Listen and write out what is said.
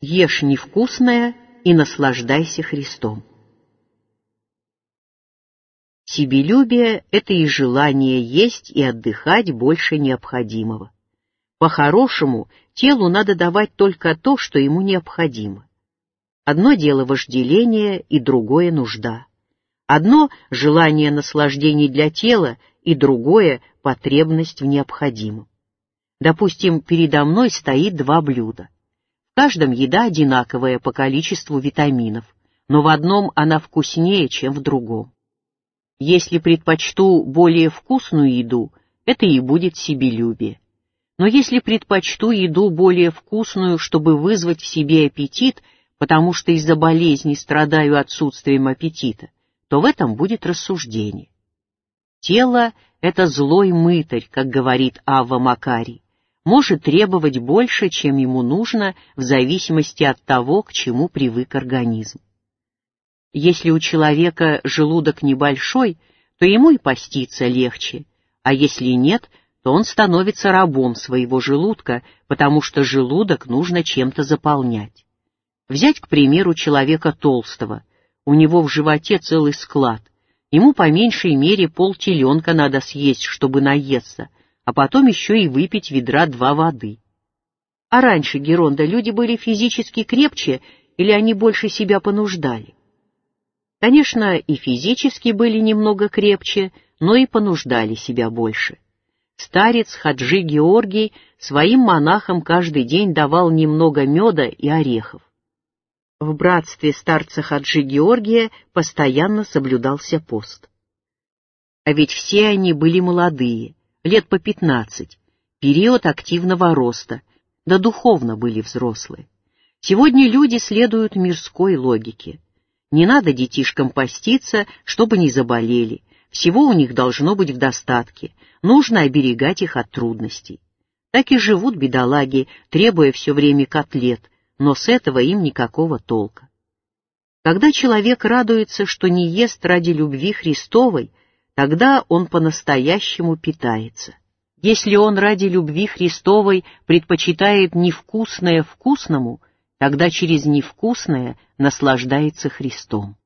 Ешь невкусное и наслаждайся Христом. Себелюбие — это и желание есть и отдыхать больше необходимого. По-хорошему, телу надо давать только то, что ему необходимо. Одно дело вожделение и другое нужда. Одно — желание наслаждений для тела и другое — потребность в необходимом. Допустим, передо мной стоит два блюда. В каждом еда одинаковая по количеству витаминов, но в одном она вкуснее, чем в другом. Если предпочту более вкусную еду, это и будет себелюбие. Но если предпочту еду более вкусную, чтобы вызвать в себе аппетит, потому что из-за болезни страдаю отсутствием аппетита, то в этом будет рассуждение. Тело — это злой мытарь, как говорит Авва Макарий, может требовать больше, чем ему нужно, в зависимости от того, к чему привык организм. Если у человека желудок небольшой, то ему и поститься легче, а если нет, то он становится рабом своего желудка, потому что желудок нужно чем-то заполнять. Взять, к примеру, человека толстого. У него в животе целый склад. Ему по меньшей мере полтеленка надо съесть, чтобы наесться, а потом еще и выпить ведра 2 воды. А раньше, Геронда, люди были физически крепче или они больше себя понуждали? Конечно, и физически были немного крепче, но и понуждали себя больше. Старец Хаджи Георгий своим монахам каждый день давал немного меда и орехов. В братстве старца Хаджи Георгия постоянно соблюдался пост. А ведь все они были молодые, лет по 15, период активного роста, да духовно были взрослые. Сегодня люди следуют мирской логике. Не надо детишкам поститься, чтобы не заболели, всего у них должно быть в достатке, нужно оберегать их от трудностей. Так и живут бедолаги, требуя все время котлет, но с этого им никакого толка. Когда человек радуется, что не ест ради любви Христовой, тогда он по-настоящему питается. Если он ради любви Христовой предпочитает невкусное вкусному, тогда через невкусное наслаждается Христом.